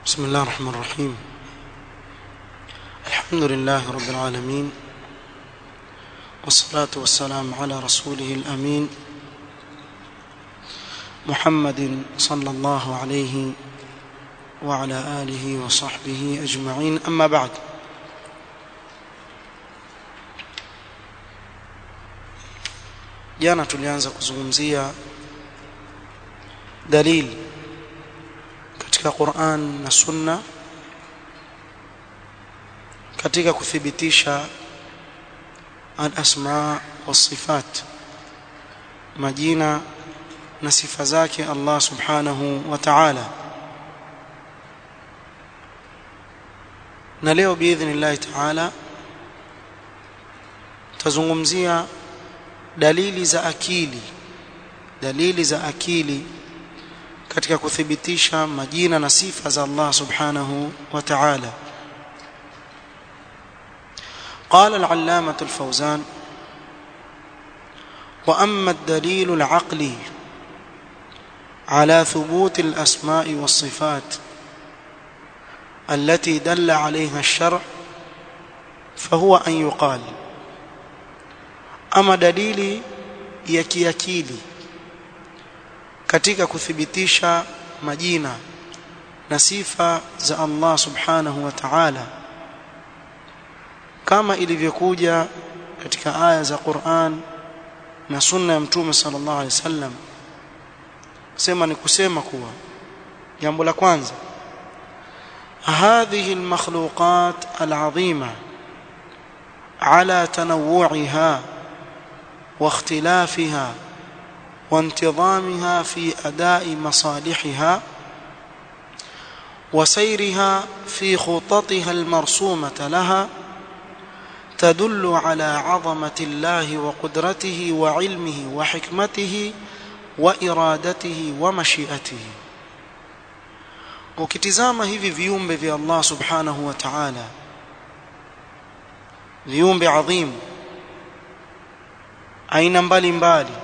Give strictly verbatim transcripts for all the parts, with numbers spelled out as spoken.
بسم الله الرحمن الرحيم. الحمد لله رب العالمين، والصلاة والسلام على رسوله الأمين محمد صلى الله عليه وعلى آله وصحبه أجمعين. أما بعد، jana tulianza kuzungumzia dalili katika Qur'an na Sunna katika kuthibitisha al-asma was-sifat, majina na sifa zake Allah subhanahu wa ta'ala. Na leo biidhnillah ta'ala tazungumzia dalili za akili dalili za akili katika kuthibitisha majina na sifa za Allah subhanahu wa ta'ala. قال العلامة الفوزان: وأما الدليل العقلي على ثبوت الأسماء والصفات التي دل عليها الشرع فهو أن يقال: أما دليل يكيكيلي katika kuthibitisha majina na sifa za Allah subhanahu wa ta'ala kama ilivyokuja katika aya za Qur'an na sunna ya Mtume sallallahu alaihi wasallam, sema ni kusema kuwa jambo la kwanza, hadhihi almakhluqat alazima ala tanawu'iha wa ikhtilafiha وانتظامها في أداء مصالحها وسيرها في خططها المرسومة لها تدل على عظمة الله وقدرته وعلمه وحكمته وإرادته ومشيئته. ukitizama hivi viumbe vya Allah subhanahu wa ta'ala, viumbe adhim aina mbalimbali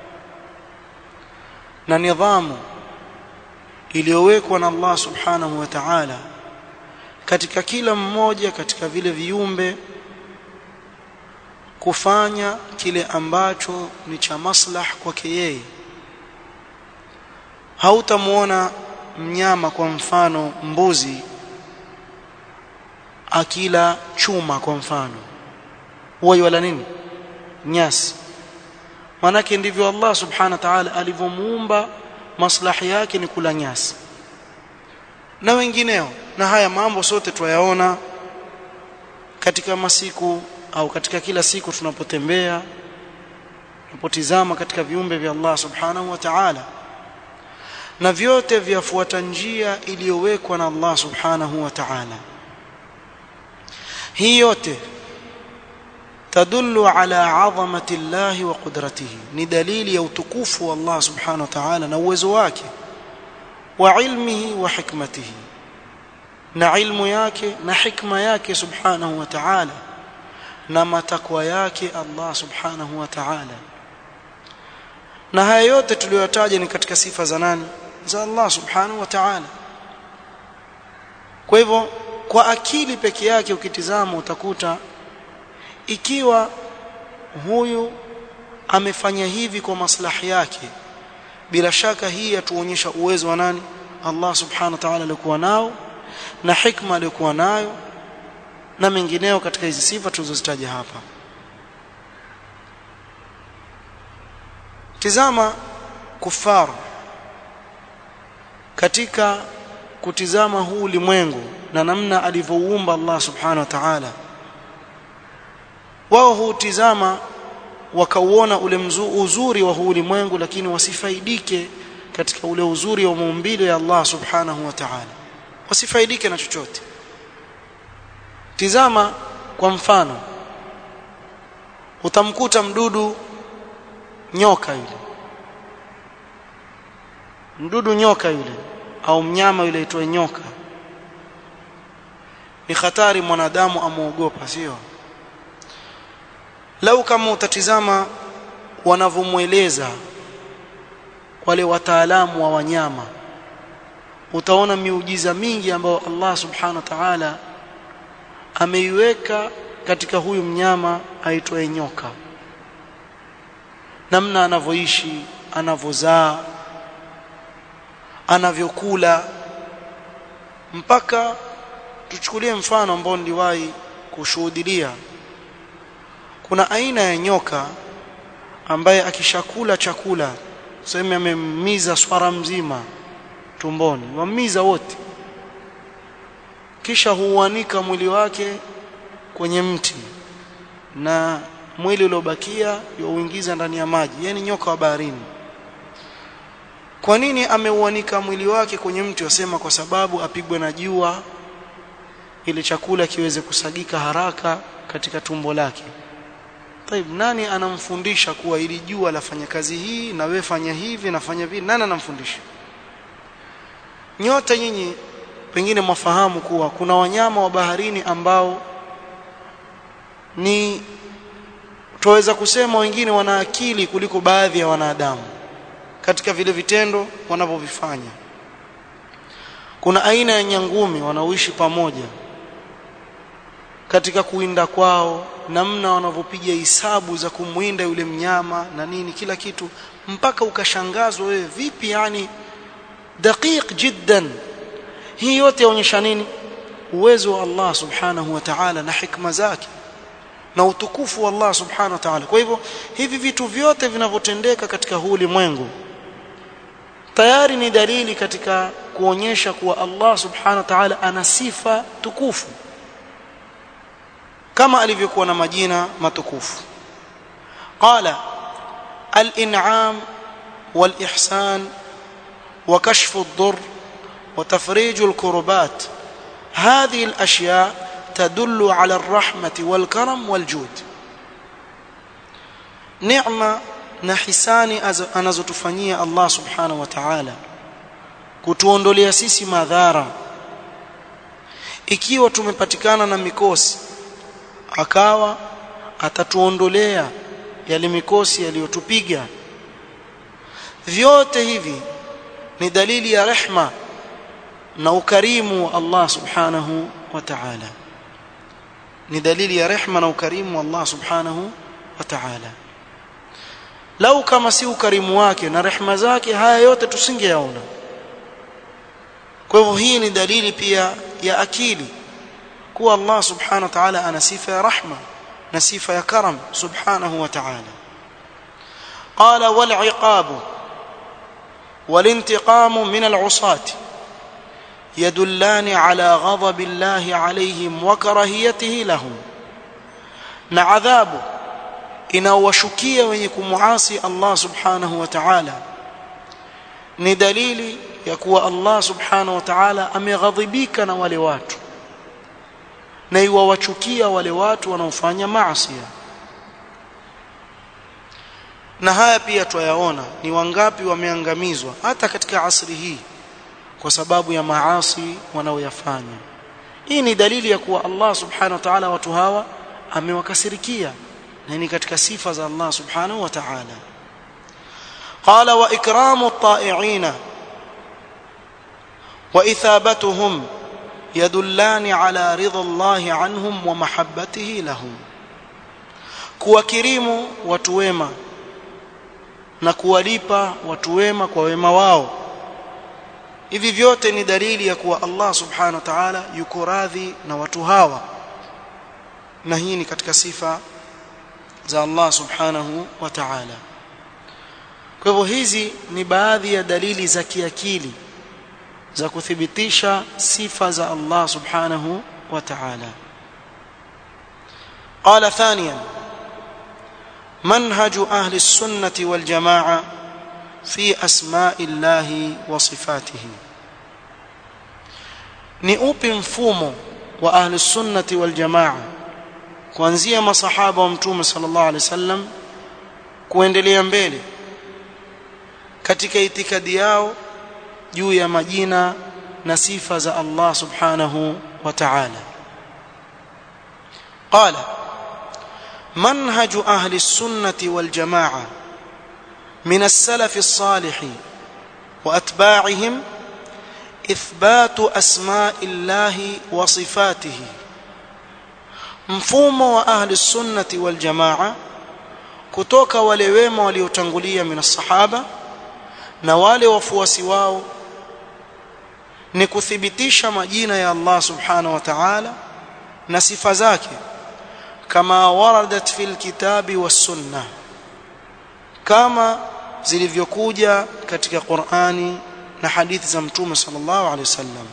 na nidhamu iliyowekwa na Allah subhanahu wa ta'ala katika kila mmoja katika vile viumbe kufanya kile ambacho ni cha maslah kwake yeye. Hautamuona mnyama kwa mfano mbuzi akila chuma kwa mfano, huwa wala nini, nyasi. Manake ndivyo Allah subhanahu wa ta'ala alivyomuumba, maslahi yake ni kula nyasi na wengineo. Na haya mambo sote tuyaona katika masiku au katika kila siku tunapotembea, tunapotizama katika viumbe vya Allah subhanahu wa ta'ala, na vyote vyafuata njia iliyowekwa na Allah subhanahu wa ta'ala. Hii yote تدل على عظمة الله وقدرته، ni dalili ya utukufu wa Allah subhanahu wa ta'ala na uwezo wake, wa ilmihi wa hikmatihi, na ilmu yake na hikma yake subhanahu wa ta'ala, na matakwa yake Allah subhanahu wa ta'ala. Na haya yote tuliyotaja ni katika sifa za nani? Za Allah subhanahu wa ta'ala. Kwa hivyo kwa akili peke yake ukitizama utakuta ikiwa huyu amefanya hivi kwa maslahi yake, bila shaka hii yatuonyesha uwezo wa nani? Allah subhanahu wa ta'ala alikuwa nao na hikma alikuwa nayo na mengineo katika hizi sifa tulizozitaja hapa. Tizama kufar katika kutizama huu ulimwengu na namna alivyouumba Allah subhanahu wa ta'ala. Wao hutizama wakauona ule uzuri wa huu ulimwengu, lakini wasifaidike katika ule uzuri wa maumbile ya Allah subhanahu wa ta'ala, wasifaidike na chochote. Tizama kwa mfano, utamkuta mdudu nyoka yule, mdudu nyoka yule au mnyama yule aitwa nyoka, ni hatari, mwanadamu amuogopa, sio? Lau kama utatizama wanavyomueleza wale wataalamu wa wanyama, utaona miujiza mingi ambayo Allah subhanahu wa ta'ala ameiweka katika huyu mnyama aitwaye nyoka, namna anavyoishi, anavozaa, anavyokula. Mpaka tuchukulie mfano ambao niliwahi kushuhudia. Kuna aina ya nyoka ambaye akishakula chakula, tuseme amemmiza swara mzima tumboni, wamiza wote, kisha huanika mwili wake kwenye mti na mwili uliobakia yuingiza ndani ya maji, yani nyoka wa baharini. Kwa nini ameuanika mwili wake kwenye mti? Wasema kwa sababu apigwe na jua ili chakula kiweze kusagika haraka katika tumbo lake. Taib, nani anamfundisha kuwa ili jua lafanya kazi hii na wewe fanya hivi na fanya vile? Nani anamfundisha? Nyote nyinyi pengine mwafahamu kuwa kuna wanyama wa baharini ambao ni tuweza kusema wengine wana akili kuliko baadhi ya wanadamu katika vile vitendo wanavyovifanya. Kuna aina ya nyangumi wanaoishi pamoja, katika kuinda kwao, namna wanavyopiga hisabu za kumwinda yule mnyama na nini, kila kitu, mpaka ukashangazwa wewe, vipi yani daqiq jiddan. Hii yote yaonyesha nini? Uwezo wa Allah subhanahu wa ta'ala na hikma zake na utukufu wa Allah subhanahu wa ta'ala. Kwa hivyo hivi vitu vyote vinavyotendeka katika huu ulimwengu tayari ni dalili katika kuonyesha kuwa Allah subhanahu wa ta'ala ana sifa tukufu kama alivyokuwa na majina matukufu. Qala al-in'am wal-ihsan wa kashfu ad-durr wa tafriju al-kurbat, hadhihi al-ashya tadullu ala ar-rahmati wal-karam wal-jud. Neema na hisani anazotufanyia Allah subhanahu wa ta'ala kutuondolea sisi madhara. Ikiwa tumepatikana na mikosi, akawa atatuondolea yale mikosi yaliyotupiga. Vyote hivi ni dalili ya rehma na ukarimu wa Allah subhanahu wa ta'ala, ni dalili ya rehma na ukarimu wa Allah subhanahu wa ta'ala. Lau kama si ukarimu wake na rehma zake, haya yote tusingeyaona. Kwa hivyo hii ni dalili pia ya akili kuwa Allah subhanahu wa ta'ala ana sifa ya rahma na sifa ya karam subhanahu wa ta'ala. Qala wal iqabu wal intiqamu min al usati yadullani ala ghadabi Allah alayhim wa karahiyatihi lahum, na adhabu inawashukia wenye kumuasi Allah subhanahu wa ta'ala ni dalili ya kuwa Allah subhanahu wa ta'ala ameghadhibika na wale watu na iwawachukia wale watu wanaofanya maasi. Na haya pia tuyaona ni wangapi wameangamizwa hata katika asri hii kwa sababu ya maasi wanaoyafanya. Hii ni dalili ya kuwa Allah subhanahu wa ta'ala watu hawa amewakasirikia, na ni katika sifa za Allah subhanahu wa ta'ala. Qala wa ikramu at-ta'i'ina wa ithabatuhum yadullani ala ridha Allah anhum wa mahabbatihi lahum. Kuwakirimu watu wema na kuwalipa watu wema kwa wema wao, hivi vyote ni dalili ya kuwa Allah subhanahu wa ta'ala yuko radhi na watu hawa, na hii ni katika sifa za Allah subhanahu wa ta'ala. Kwa hivyo hizi ni baadhi ya dalili za kiakili za kuthibitisha sifa za Allah subhanahu wa ta'ala. Qala thaniyan manhaju ahli as-sunnah wal jamaa fi asma'i Allah wa sifatihi. Ni upi mfumo wa ahli as-sunnah wal jamaa kuanzia masahaba wa mtume sallallahu alaihi wasallam kuendelea mbele katika itikadi yao juu ya majina na sifa za Allah subhanahu wa ta'ala? Qala manhaju ahli as-sunnah wal jamaa min as-salaf as-salih wa atba'ihim ithbatu asma'illahi wa sifatihi. Mfumo wa ahli sunnati wal jamaa kutoka wale wema waliotangulia min as-sahaba na wale wafuasi wao ni kuthibitisha majina ya Allah subhanahu wa ta'ala na sifa zake kama waradat fil kitabi was sunnah, kama zilivyokuja katika Qur'ani na hadithi za Mtume sallallahu alaihi wasallam.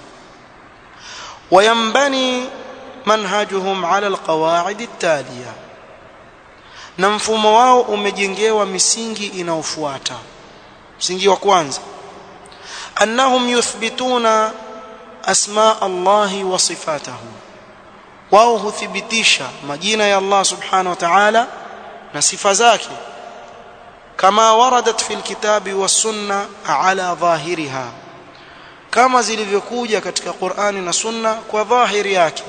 Wayambani manhajuhum ala alqawaid at-taliya, na mfumo wao umejengewa misingi inayofuata. Msingi wa kwanza, annahum yuthbituna asma Allah wa sifatahu, wao huthibitisha majina ya Allah subhanahu wa ta'ala na sifa zake kama waradat fil kitabi was sunna ala dhahiriha, kama zilivyokuja katika Qur'ani na Sunna kwa dhahiri yake.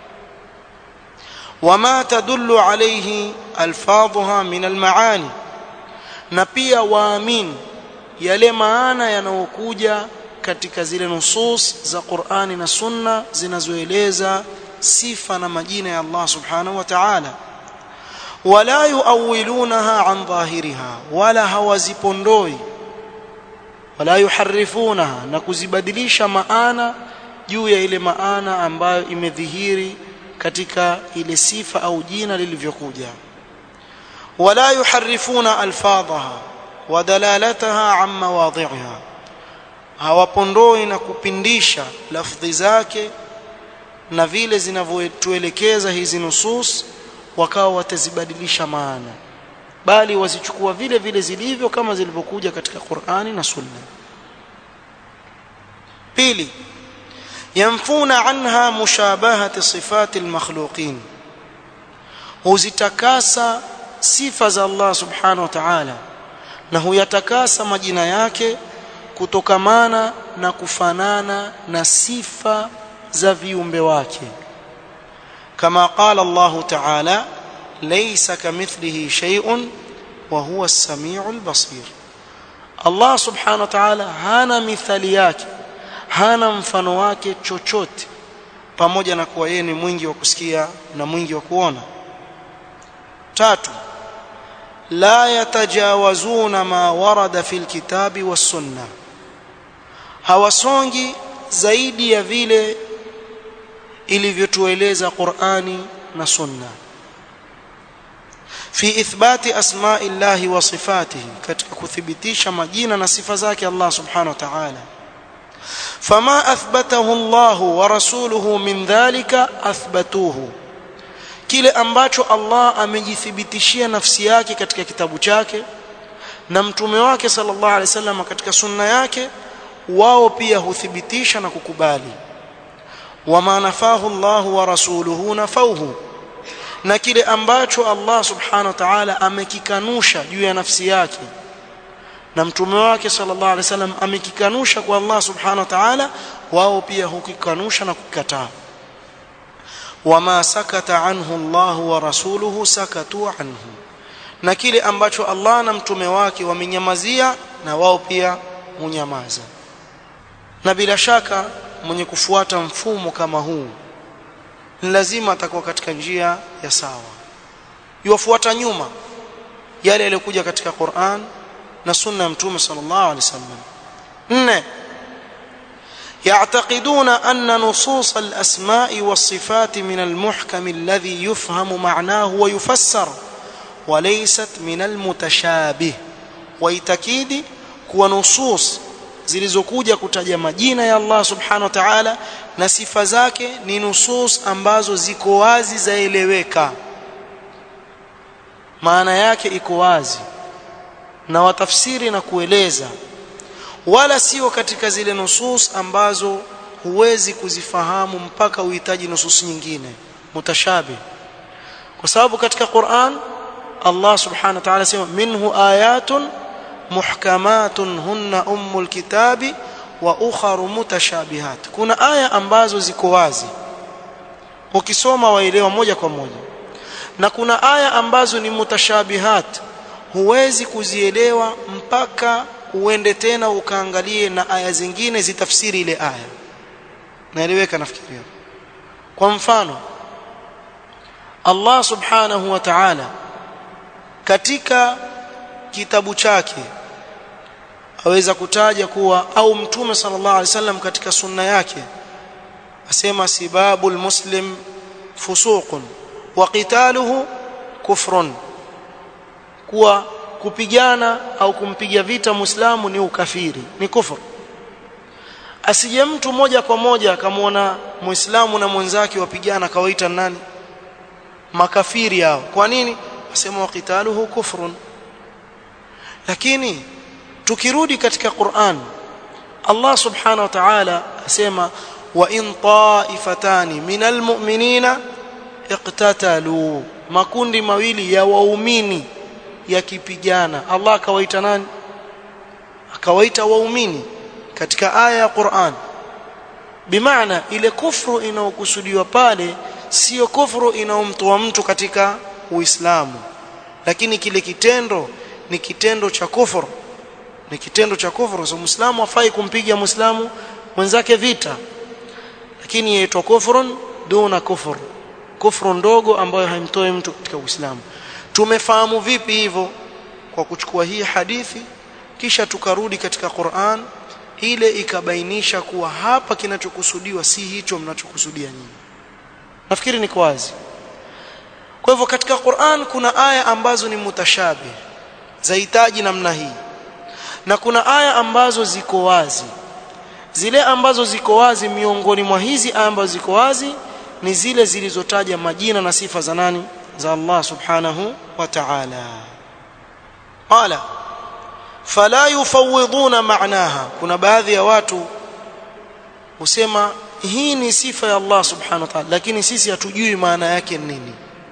Wama tadullu alayhi alfadhuha min almaani, na pia waamini yale maana yanayokuja katika zile nusus za Qur'ani na Sunna zinazoeleza sifa na majina ya Allah subhanahu wa ta'ala. Wala yuawilunaha an dhahiriha, wala hawazipondoi, wala yuharrifunaha, na kuzibadilisha maana juu ya ile maana ambayo imedhihiri katika ile sifa au jina lilivyokuja. Wala yuharrifuna alfadhaha wa dalalataha an mawadhi'iha, hawapondoi na kupindisha lafdhi zake na vile zinavyotuelekeza hizi nusus wakawa watazibadilisha maana, bali wazichukua vile vile zilivyo kama zilivyokuja katika Qur'ani na Sunna. Pili, yanfuna anha mushabahati sifati almakhluqin, huzitakasa sifa za Allah subhanahu wa ta'ala na huyatakasa majina yake kutokamana na kufanana na sifa za viumbe wake, kama qala Allah ta'ala laysa kamithlihi shay'un wa huwa as-sami'ul basir. Allah subhanahu wa ta'ala hana mithali yake, hana mfano wake chochote, pamoja na kuwa yeye ni mwingi wa kusikia na mwingi wa kuona. Tatu, la yatajawazuna ma warada fil kitabi was sunnah, hawasongi zaidi ya vile ilivyotueleza Qur'ani na Sunna fi ithbati asma'i Allah wa sifatihi, katika kuthibitisha majina na sifa zake Allah subhanahu wa ta'ala. Fama athbatahu Allah wa rasuluhu min dhalika athbatuhu, kile ambacho Allah amejithibitishia nafsi yake katika kitabu chake na mtume wake sallallahu alaihi wasallam katika sunna yake, wao pia huthibitisha na kukubali. Wama nafahu Allah wa rasuluhu nafauhu, na kile ambacho Allah subhanahu wa ta'ala amekikanusha juu ya nafsi yake na mtume wake sallallahu alaihi wasallam amekikanusha kwa Allah subhanahu wa ta'ala, wao pia hukikanusha na kukataa. Wama sakata anhu Allah wa rasuluhu sakatu anhu, na kile ambacho Allah na mtume wake wamenyamazia na wao pia hunyamaza. Na bila shaka mwenye kufuata mfumo kama huu ni lazima atakuwa katika njia ya sawa, yufuata nyuma yale yaliyokuja katika Qur'an na Sunna ya Mtume sallallahu alaihi wasallam. Nne, يعتقدون أن نصوص الأسماء والصفات من المحكم الذي يفهم معناه ويفسر وليست من المتشابه، ويتكيد kuwa nusus zilizokuja kutaja majina ya Allah subhanahu wa ta'ala na sifa zake ni nusus ambazo ziko wazi, zaeleweka, maana yake iko wazi na watafsiri na kueleza, wala sio katika zile nusus ambazo huwezi kuzifahamu mpaka uhitaji nusus nyingine mutashabih. Kwa sababu katika Qur'an Allah subhanahu wa ta'ala sema minhu ayatun muhkamatun hunna ummul kitabi wa ukharu mutashabihat, kuna aya ambazo ziko wazi ukisoma waelewa moja kwa moja, na kuna aya ambazo ni mutashabihat, huwezi kuzielewa mpaka uende tena ukaangalie na aya zingine zitafsiri ile aya. Naeleweka nafikiria. Kwa mfano Allah subhanahu wa ta'ala katika kitabu chake aweza kutaja kuwa, au mtume sallallahu alaihi wasallam katika sunna yake asema sibabul muslim fusuqun wa qitaluhu kufrun, kuwa kupigana au kumpiga vita muislamu ni ukafiri, ni kufuru. Asije mtu moja kwa moja akamwona muislamu na mwenzake wapigana kawaita nani makafiri hao. Kwa nini? Asema wa qitaluhu kufrun. Lakini tukirudi katika Qur'an, Allah subhanahu wa ta'ala asema wa in ta'ifatani minal mu'minina iqtatalu, makundi mawili ya waumini yakipigana. Allah akawaita nani? Akawaita waumini katika aya ya Qur'an. Bimaana ile kufru inayokusudiwa pale sio kufru inayomtoa mtu katika Uislamu, lakini kile kitendo ni kitendo cha kufuru, ni kitendo cha kufuru. So Muislamu hafai kumpiga Muislamu mwenzake vita, lakini yaitwa kufrun duna kufur, kufru ndogo ambayo haimtoi mtu katika Uislamu. Tumefahamu vipi hivyo? Kwa kuchukua hii hadithi kisha tukarudi katika Qur'an, ile ikabainisha kuwa hapa kinachokusudiwa si hicho mnachokusudia nyinyi. Nafikiri niko wazi. Kwa hivyo katika Qur'an kuna aya ambazo ni mutashabih, zahitaji namna hii, na kuna aya ambazo ziko wazi. Zile ambazo ziko wazi, miongoni mwa hizi aya ambazo ziko wazi ni zile zilizotaja majina na sifa za nani? Za Allah subhanahu wa ta'ala. Qala fala yufawwiduna ma'naha. Kuna baadhi ya watu husema hii ni sifa ya Allah subhanahu wa ta'ala, lakini sisi hatujui maana yake nini.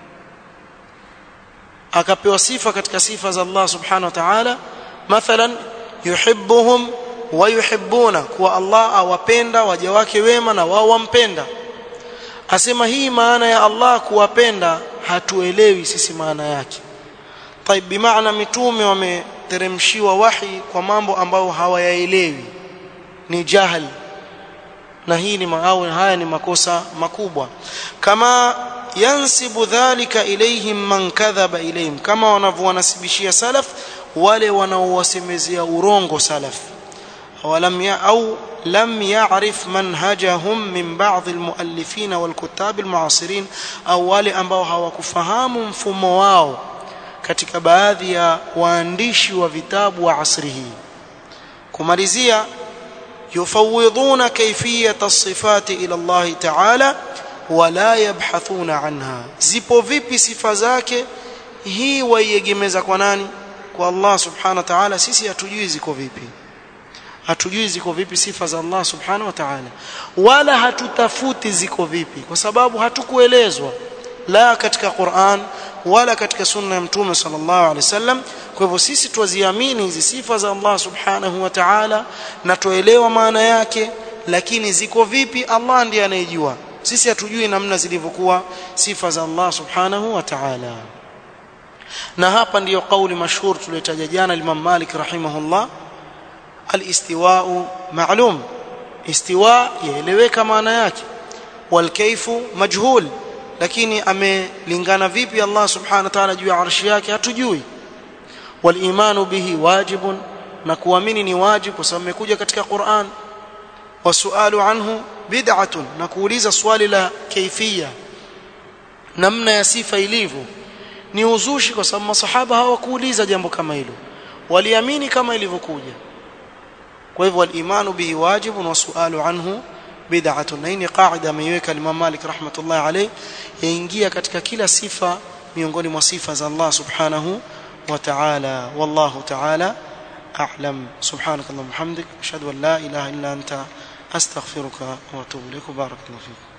Akapewa sifa katika sifa za Allah subhanahu wa ta'ala, mathalan yuhibbuhum wa yuhibbuna, kwa Allah awapenda waja wake wema na wao wampenda. Asema hii maana ya Allah kuwapenda hatuelewi sisi maana yake. Taib, bimaana mitume wameteremshiwa wahi kwa mambo ambayo hawayaelewi, ni jahil, na hii ni maawe, haya ni makosa makubwa. Kama yansibu dhalika ilayhim man kadhaba ilayhim, kama wanavyowanasibishia salaf wale wanaowasemezea urongo salaf. Walam ya au lam ya'rif manhajahum min ba'd almuallifin walkutab almu'asirin, au wale ambao hawakufahamu mfumo wao katika baadhi ya waandishi wa vitabu wa asri hii. Kumalizia, yufawwiduna kayfiyata as-sifati ila Allah ta'ala wala yabhathuna anha. Zipo vipi sifa zake? Hii waiegemeza kwa nani? Kwa Allah subhanahu wa ta'ala. Sisi hatujui ziko vipi, hatujui ziko vipi sifa za Allah subhanahu wa ta'ala, wala hatutafuti ziko vipi, kwa sababu hatukuelezwa la katika Qur'an wala katika sunna ya Mtume sallallahu alaihi wasallam. Kwa hivyo sisi tuziamini hizi sifa za Allah subhanahu wa ta'ala na tuelewa maana yake, lakini ziko vipi Allah ndiye anayejua. Sisi hatujui namna zilivyokuwa sifa za Allah subhanahu wa ta'ala. Na hapa ndiyo kauli mashhur tuliotaja jana Imam Malik rahimahullah, al-istiwa'u ma'lum, istiwa yaeleweka maana yake, wal kayfu majhul, lakini amelingana vipi Allah subhanahu wa ta'ala juu ya arshi yake hatujui. Wal imanu bihi wajibun, na kuamini ni wajib kwa sababu imekuja katika Qur'an. Wasualu anhu bid'atun, na kuuliza swali la kaifia, namna ya sifa ilivyo, ni uzushi, kwa sababu masahaba hawakuuliza jambo kama hilo, waliamini kama ilivyokuja. Kwa hivyo al-imanu bihi wajibun wasualu anhu bid'atun. Na hii ni qaida ameiweka Imam Malik rahmatullahi alayhi, yaingia katika kila sifa miongoni mwa sifa za Allah subhanahu wa ta'ala. Wallahu ta'ala a'lam. Subhanakallahumma hamdik ashhadu an la ilaha illa anta astaghfiruka wa atubu ilaik. Barakallahu fiik.